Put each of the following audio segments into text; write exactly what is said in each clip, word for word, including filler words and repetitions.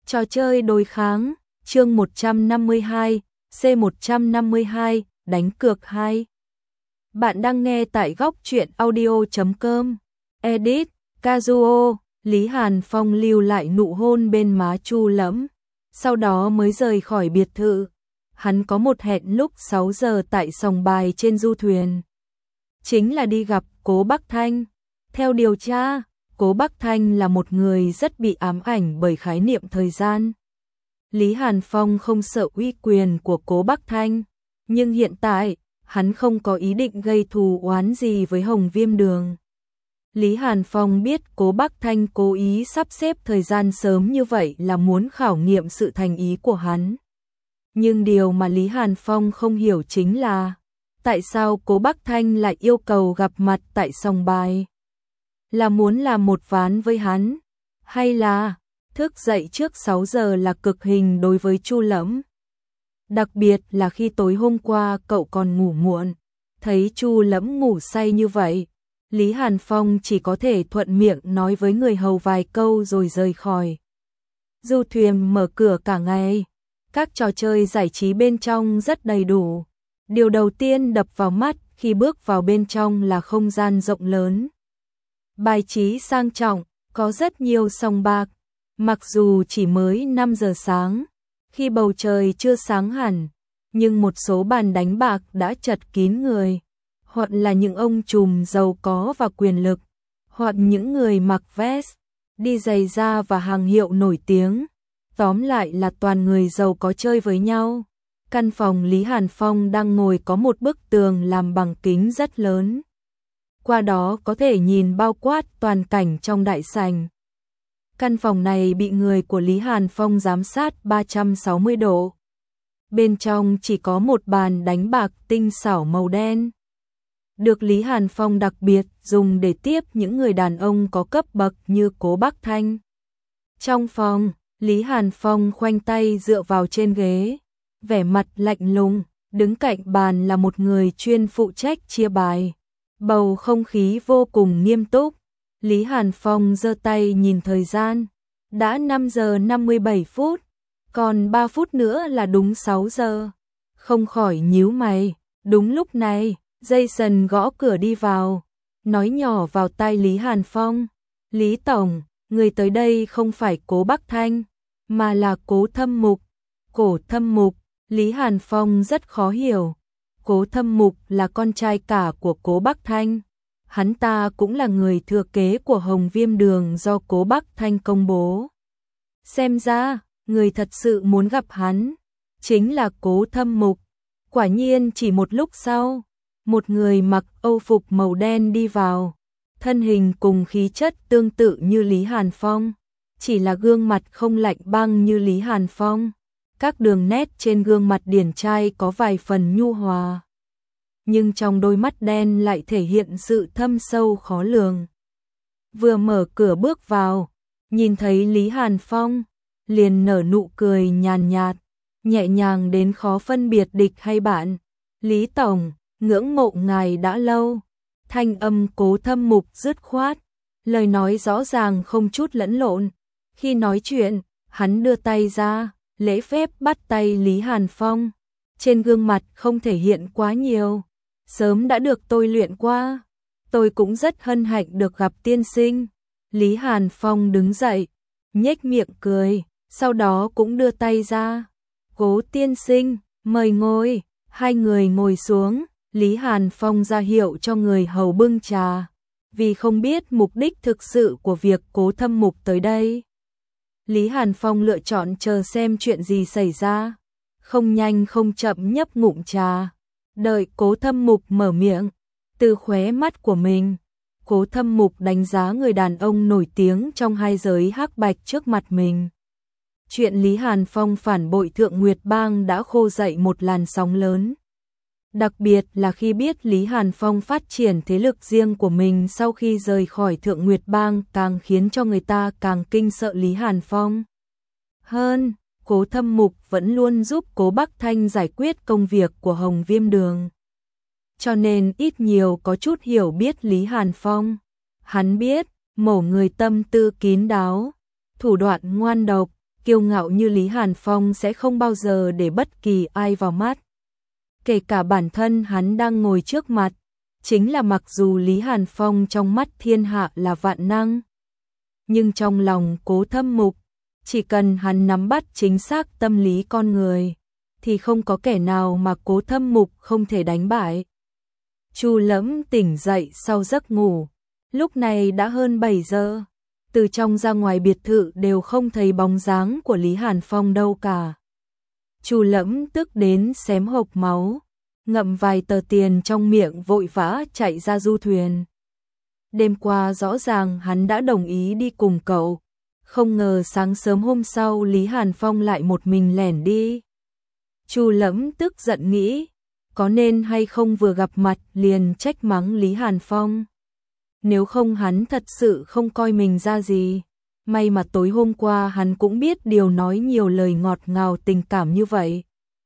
Trò chơi đối kháng, chương một trăm năm mươi hai, C một trăm năm mươi hai, đánh cược hai. Bạn đang nghe tại góc truyện audio chấm com. Edit, Kazuo, Lý Hàn Phong lưu lại nụ hôn bên má Chu Lẫm, sau đó mới rời khỏi biệt thự. Hắn có một hẹn lúc sáu giờ tại sòng bài trên du thuyền. Chính là đi gặp Cố Bắc Thanh. Theo điều tra, Cố Bắc Thanh là một người rất bị ám ảnh bởi khái niệm thời gian. Lý Hàn Phong không sợ uy quyền của Cố Bắc Thanh, nhưng hiện tại, hắn không có ý định gây thù oán gì với Hồng Viêm Đường. Lý Hàn Phong biết Cố Bắc Thanh cố ý sắp xếp thời gian sớm như vậy là muốn khảo nghiệm sự thành ý của hắn. Nhưng điều mà Lý Hàn Phong không hiểu chính là tại sao Cố Bắc Thanh lại yêu cầu gặp mặt tại sòng bài? Là muốn làm một ván với hắn? Hay là thức dậy trước sáu giờ là cực hình đối với Chu Lẫm? Đặc biệt là khi tối hôm qua cậu còn ngủ muộn, thấy Chu Lẫm ngủ say như vậy, Lý Hàn Phong chỉ có thể thuận miệng nói với người hầu vài câu rồi rời khỏi. Du thuyền mở cửa cả ngày, các trò chơi giải trí bên trong rất đầy đủ. Điều đầu tiên đập vào mắt khi bước vào bên trong là không gian rộng lớn. Bài trí sang trọng, có rất nhiều sòng bạc, mặc dù chỉ mới năm giờ sáng, khi bầu trời chưa sáng hẳn, nhưng một số bàn đánh bạc đã chật kín người, hoặc là những ông trùm giàu có và quyền lực, hoặc những người mặc vest, đi giày da và hàng hiệu nổi tiếng. Tóm lại là toàn người giàu có chơi với nhau. Căn phòng Lý Hàn Phong đang ngồi có một bức tường làm bằng kính rất lớn. Qua đó có thể nhìn bao quát toàn cảnh trong đại sảnh. Căn phòng này bị người của Lý Hàn Phong giám sát ba trăm sáu mươi độ. Bên trong chỉ có một bàn đánh bạc tinh xảo màu đen, được Lý Hàn Phong đặc biệt dùng để tiếp những người đàn ông có cấp bậc như Cố Bắc Thanh. Trong phòng, Lý Hàn Phong khoanh tay dựa vào trên ghế, vẻ mặt lạnh lùng, đứng cạnh bàn là một người chuyên phụ trách chia bài. Bầu không khí vô cùng nghiêm túc. Lý Hàn Phong giơ tay nhìn thời gian, đã năm giờ năm mươi bảy phút, còn ba phút nữa là đúng sáu giờ. Không khỏi nhíu mày. Đúng lúc này, Jason gõ cửa đi vào, nói nhỏ vào tai Lý Hàn Phong: "Lý tổng, người tới đây không phải Cố Bắc Thanh, mà là Cố Thâm Mục." Cố Thâm Mục? Lý Hàn Phong rất khó hiểu. Cố Thâm Mục là con trai cả của Cố Bắc Thanh. Hắn ta cũng là người thừa kế của Hồng Viêm Đường do Cố Bắc Thanh công bố. Xem ra, người thật sự muốn gặp hắn chính là Cố Thâm Mục. Quả nhiên chỉ một lúc sau, một người mặc âu phục màu đen đi vào, thân hình cùng khí chất tương tự như Lý Hàn Phong, chỉ là gương mặt không lạnh băng như Lý Hàn Phong. Các đường nét trên gương mặt điển trai có vài phần nhu hòa, nhưng trong đôi mắt đen lại thể hiện sự thâm sâu khó lường. Vừa mở cửa bước vào, nhìn thấy Lý Hàn Phong, liền nở nụ cười nhàn nhạt, nhẹ nhàng đến khó phân biệt địch hay bạn. "Lý tổng, ngưỡng mộ ngài đã lâu." Thanh âm Cố Thâm Mục dứt khoát, lời nói rõ ràng không chút lẫn lộn. Khi nói chuyện, hắn đưa tay ra, lễ phép bắt tay Lý Hàn Phong, trên gương mặt không thể hiện quá nhiều. "Sớm đã được tôi luyện qua, tôi cũng rất hân hạnh được gặp tiên sinh." Lý Hàn Phong đứng dậy, nhếch miệng cười, sau đó cũng đưa tay ra. "Cố tiên sinh, mời ngồi." Hai người ngồi xuống, Lý Hàn Phong ra hiệu cho người hầu bưng trà, vì không biết mục đích thực sự của việc Cố Thâm Mục tới đây. Lý Hàn Phong lựa chọn chờ xem chuyện gì xảy ra, không nhanh không chậm nhấp ngụm trà, đợi Cố Thâm Mục mở miệng. Từ khóe mắt của mình, Cố Thâm Mục đánh giá người đàn ông nổi tiếng trong hai giới hắc bạch trước mặt mình. Chuyện Lý Hàn Phong phản bội Thượng Nguyệt Bang đã khô dậy một làn sóng lớn. Đặc biệt là khi biết Lý Hàn Phong phát triển thế lực riêng của mình sau khi rời khỏi Thượng Nguyệt Bang, càng khiến cho người ta càng kinh sợ Lý Hàn Phong. Hơn, Cố Thâm Mục vẫn luôn giúp Cố Bắc Thanh giải quyết công việc của Hồng Viêm Đường, cho nên ít nhiều có chút hiểu biết Lý Hàn Phong. Hắn biết, mổ người tâm tư kín đáo, thủ đoạn ngoan độc, kiêu ngạo như Lý Hàn Phong sẽ không bao giờ để bất kỳ ai vào mắt. Kể cả bản thân hắn đang ngồi trước mặt, chính là mặc dù Lý Hàn Phong trong mắt thiên hạ là vạn năng, nhưng trong lòng Cố Thâm Mục, chỉ cần hắn nắm bắt chính xác tâm lý con người, thì không có kẻ nào mà Cố Thâm Mục không thể đánh bại. Chu Lẫm tỉnh dậy sau giấc ngủ, lúc này đã hơn bảy giờ, từ trong ra ngoài biệt thự đều không thấy bóng dáng của Lý Hàn Phong đâu cả. Chu Lẫm tức đến xém hộc máu, ngậm vài tờ tiền trong miệng vội vã chạy ra du thuyền. Đêm qua rõ ràng hắn đã đồng ý đi cùng cậu, không ngờ sáng sớm hôm sau Lý Hàn Phong lại một mình lẻn đi. Chu Lẫm tức giận nghĩ, có nên hay không vừa gặp mặt liền trách mắng Lý Hàn Phong. Nếu không hắn thật sự không coi mình ra gì. May mà tối hôm qua hắn cũng biết điều nói nhiều lời ngọt ngào tình cảm như vậy,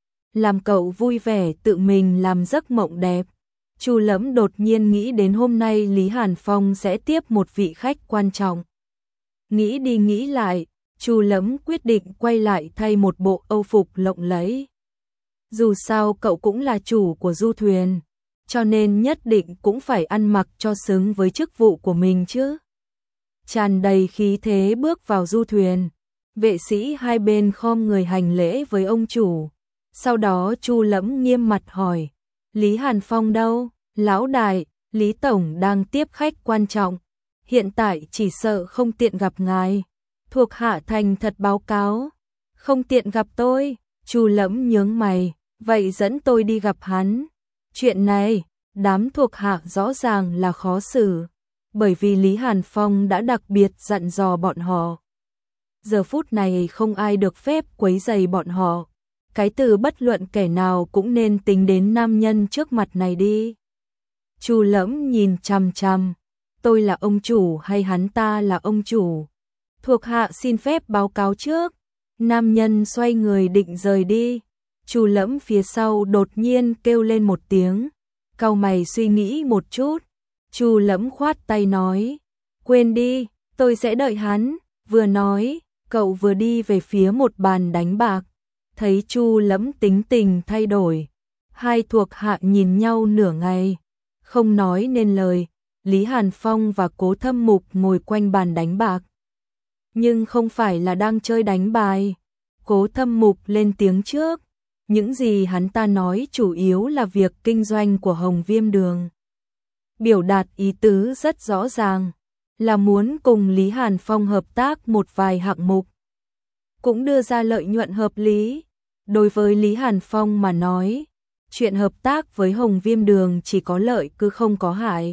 làm cậu vui vẻ tự mình làm giấc mộng đẹp. Chu Lẫm đột nhiên nghĩ đến hôm nay Lý Hàn Phong sẽ tiếp một vị khách quan trọng. Nghĩ đi nghĩ lại, Chu Lẫm quyết định quay lại thay một bộ âu phục lộng lẫy. Dù sao cậu cũng là chủ của du thuyền, cho nên nhất định cũng phải ăn mặc cho xứng với chức vụ của mình chứ. Tràn đầy khí thế bước vào du thuyền, vệ sĩ hai bên khom người hành lễ với ông chủ. Sau đó Chu Lẫm nghiêm mặt hỏi, Lý Hàn Phong đâu? Lão đại, Lý Tổng đang tiếp khách quan trọng, hiện tại chỉ sợ không tiện gặp ngài. Thuộc hạ thành thật báo cáo, không tiện gặp tôi. Chu Lẫm nhướng mày, vậy dẫn tôi đi gặp hắn. Chuyện này, đám thuộc hạ rõ ràng là khó xử, bởi vì Lý Hàn Phong đã đặc biệt dặn dò bọn họ. Giờ phút này không ai được phép quấy rầy bọn họ. Cái từ bất luận kẻ nào cũng nên tính đến nam nhân trước mặt này đi. Chu Lẫm nhìn chằm chằm, tôi là ông chủ hay hắn ta là ông chủ? Thuộc hạ xin phép báo cáo trước. Nam nhân xoay người định rời đi. Chu Lẫm phía sau đột nhiên kêu lên một tiếng, cau mày suy nghĩ một chút. Chu Lẫm khoát tay nói, quên đi, tôi sẽ đợi hắn. Vừa nói, cậu vừa đi về phía một bàn đánh bạc. Thấy Chu Lẫm tính tình thay đổi, hai thuộc hạ nhìn nhau nửa ngày, không nói nên lời. Lý Hàn Phong và Cố Thâm Mục ngồi quanh bàn đánh bạc, nhưng không phải là đang chơi đánh bài. Cố Thâm Mục lên tiếng trước, những gì hắn ta nói chủ yếu là việc kinh doanh của Hồng Viêm Đường. Biểu đạt ý tứ rất rõ ràng, là muốn cùng Lý Hàn Phong hợp tác một vài hạng mục, cũng đưa ra lợi nhuận hợp lý. Đối với Lý Hàn Phong mà nói, chuyện hợp tác với Hồng Viêm Đường chỉ có lợi cứ không có hại.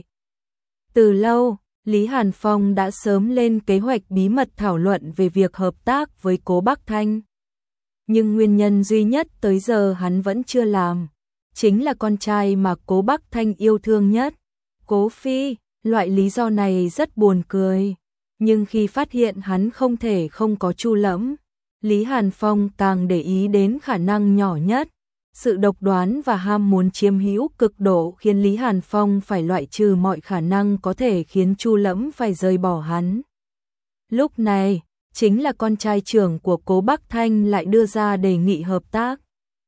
Từ lâu, Lý Hàn Phong đã sớm lên kế hoạch bí mật thảo luận về việc hợp tác với Cố Bắc Thanh. Nhưng nguyên nhân duy nhất tới giờ hắn vẫn chưa làm, chính là con trai mà Cố Bắc Thanh yêu thương nhất, Cố Phi. Loại lý do này rất buồn cười, nhưng khi phát hiện hắn không thể không có Chu Lẫm, Lý Hàn Phong càng để ý đến khả năng nhỏ nhất. Sự độc đoán và ham muốn chiếm hữu cực độ khiến Lý Hàn Phong phải loại trừ mọi khả năng có thể khiến Chu Lẫm phải rời bỏ hắn. Lúc này, chính là con trai trưởng của Cố Bắc Thanh lại đưa ra đề nghị hợp tác.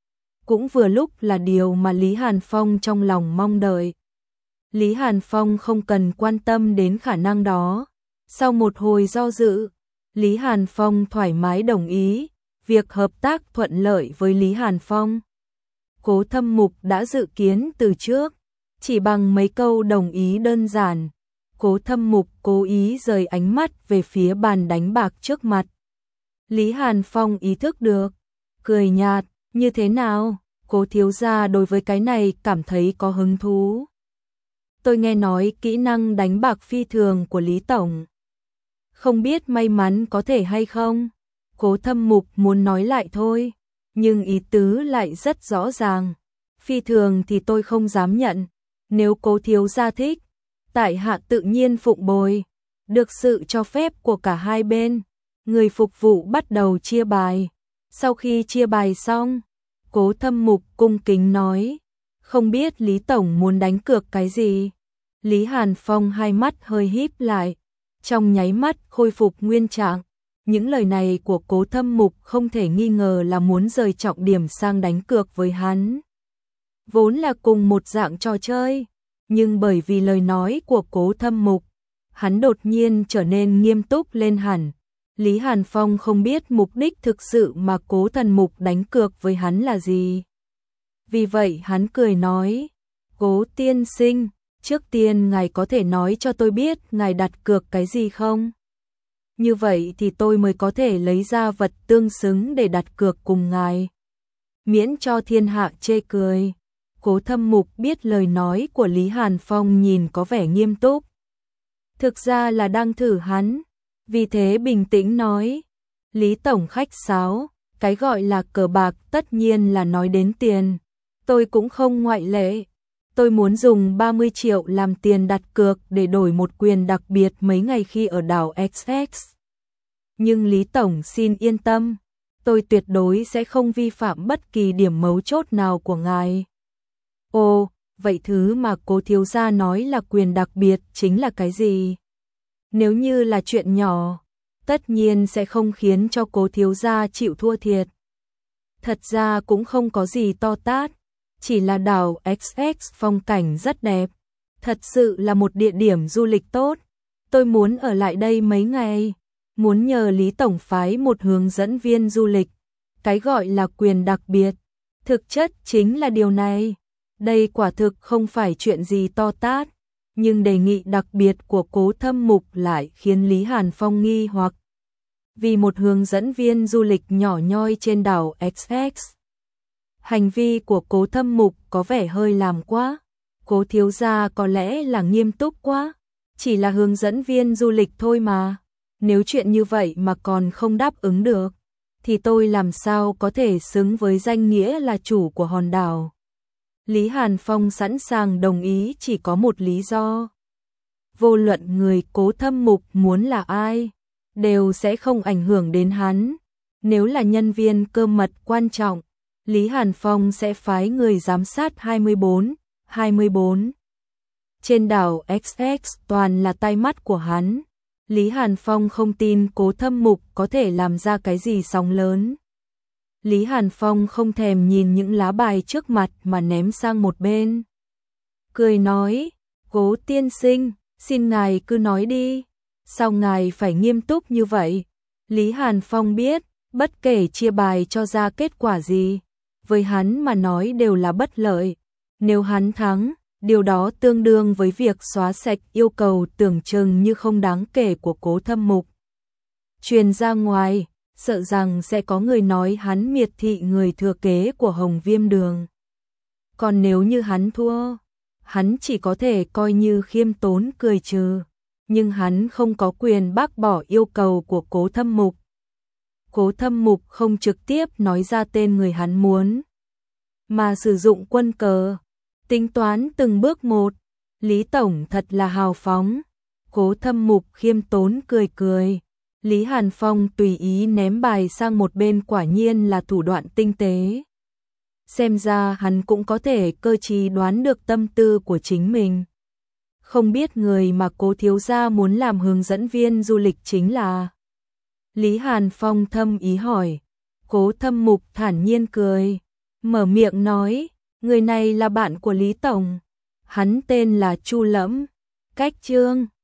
Cũng vừa lúc là điều mà Lý Hàn Phong trong lòng mong đợi. Lý Hàn Phong không cần quan tâm đến khả năng đó. Sau một hồi do dự, Lý Hàn Phong thoải mái đồng ý việc hợp tác thuận lợi với Lý Hàn Phong. Cố Thâm Mục đã dự kiến từ trước, chỉ bằng mấy câu đồng ý đơn giản, Cố Thâm Mục cố ý rời ánh mắt về phía bàn đánh bạc trước mặt. Lý Hàn Phong ý thức được, cười nhạt, như thế nào? Cố thiếu gia đối với cái này cảm thấy có hứng thú. Tôi nghe nói kỹ năng đánh bạc phi thường của Lý Tổng, không biết may mắn có thể hay không? Cố Thâm Mục muốn nói lại thôi, nhưng ý tứ lại rất rõ ràng. Phi thường thì tôi không dám nhận, nếu Cố thiếu gia thích, tại hạ tự nhiên phụng bồi. Được sự cho phép của cả hai bên, người phục vụ bắt đầu chia bài. Sau khi chia bài xong, Cố Thâm Mục cung kính nói, không biết Lý Tổng muốn đánh cược cái gì? Lý Hàn Phong hai mắt hơi híp lại, trong nháy mắt khôi phục nguyên trạng, Những lời này của Cố Thâm Mục không thể nghi ngờ là muốn rời trọng điểm sang đánh cược với hắn. Vốn là cùng một dạng trò chơi, nhưng bởi vì lời nói của Cố Thâm Mục, hắn đột nhiên trở nên nghiêm túc lên hẳn. Lý Hàn Phong không biết mục đích thực sự mà Cố Thần Mục đánh cược với hắn là gì. Vì vậy hắn cười nói, Cố tiên sinh, trước tiên ngài có thể nói cho tôi biết ngài đặt cược cái gì không? Như vậy thì tôi mới có thể lấy ra vật tương xứng để đặt cược cùng ngài. Miễn cho thiên hạ chê cười. Cố Thâm Mục biết lời nói của Lý Hàn Phong nhìn có vẻ nghiêm túc. Thực ra là đang thử hắn. Vì thế bình tĩnh nói, Lý Tổng khách sáo, cái gọi là cờ bạc tất nhiên là nói đến tiền. Tôi cũng không ngoại lệ. Tôi muốn dùng ba mươi triệu làm tiền đặt cược để đổi một quyền đặc biệt mấy ngày khi ở đảo ích ích. Nhưng Lý Tổng xin yên tâm, tôi tuyệt đối sẽ không vi phạm bất kỳ điểm mấu chốt nào của ngài. Ồ, vậy thứ mà Cố thiếu gia nói là quyền đặc biệt chính là cái gì? Nếu như là chuyện nhỏ, tất nhiên sẽ không khiến cho Cố thiếu gia chịu thua thiệt. Thật ra cũng không có gì to tát, chỉ là đảo ích ích phong cảnh rất đẹp, thật sự là một địa điểm du lịch tốt. Tôi muốn ở lại đây mấy ngày, muốn nhờ Lý Tổng phái một hướng dẫn viên du lịch. Cái gọi là quyền đặc biệt, thực chất chính là điều này. Đây quả thực không phải chuyện gì to tát, nhưng đề nghị đặc biệt của Cố Thâm Mục lại khiến Lý Hàn Phong nghi hoặc. Vì một hướng dẫn viên du lịch nhỏ nhoi trên đảo ích ích, hành vi của Cố Thâm Mục có vẻ hơi làm quá. Cố thiếu gia có lẽ là nghiêm túc quá, chỉ là hướng dẫn viên du lịch thôi mà. Nếu chuyện như vậy mà còn không đáp ứng được, thì tôi làm sao có thể xứng với danh nghĩa là chủ của hòn đảo. Lý Hàn Phong sẵn sàng đồng ý chỉ có một lý do. Vô luận người Cố Thâm Mục muốn là ai, đều sẽ không ảnh hưởng đến hắn. Nếu là nhân viên cơ mật quan trọng, Lý Hàn Phong sẽ phái người giám sát hai mươi bốn, hai mươi bốn. Trên đảo ích ích toàn là tai mắt của hắn. Lý Hàn Phong không tin Cố Thâm Mục có thể làm ra cái gì sóng lớn. Lý Hàn Phong không thèm nhìn những lá bài trước mặt mà ném sang một bên. Cười nói, Cố tiên sinh, xin ngài cứ nói đi. Sao ngài phải nghiêm túc như vậy? Lý Hàn Phong biết, bất kể chia bài cho ra kết quả gì, với hắn mà nói đều là bất lợi. Nếu hắn thắng, điều đó tương đương với việc xóa sạch yêu cầu tưởng chừng như không đáng kể của Cố Thâm Mục. Truyền ra ngoài, sợ rằng sẽ có người nói hắn miệt thị người thừa kế của Hồng Viêm Đường. Còn nếu như hắn thua, hắn chỉ có thể coi như khiêm tốn cười trừ, nhưng hắn không có quyền bác bỏ yêu cầu của Cố Thâm Mục. Cố Thâm Mục không trực tiếp nói ra tên người hắn muốn, mà sử dụng quân cờ, tính toán từng bước một. Lý Tổng thật là hào phóng. Cố Thâm Mục khiêm tốn cười cười. Lý Hàn Phong tùy ý ném bài sang một bên, quả nhiên là thủ đoạn tinh tế. Xem ra hắn cũng có thể cơ trí đoán được tâm tư của chính mình. Không biết người mà Cố thiếu gia muốn làm hướng dẫn viên du lịch chính là? Lý Hàn Phong thâm ý hỏi. Cố Thâm Mục thản nhiên cười, mở miệng nói, người này là bạn của Lý Tổng. Hắn tên là Chu Lẫm. Cách chương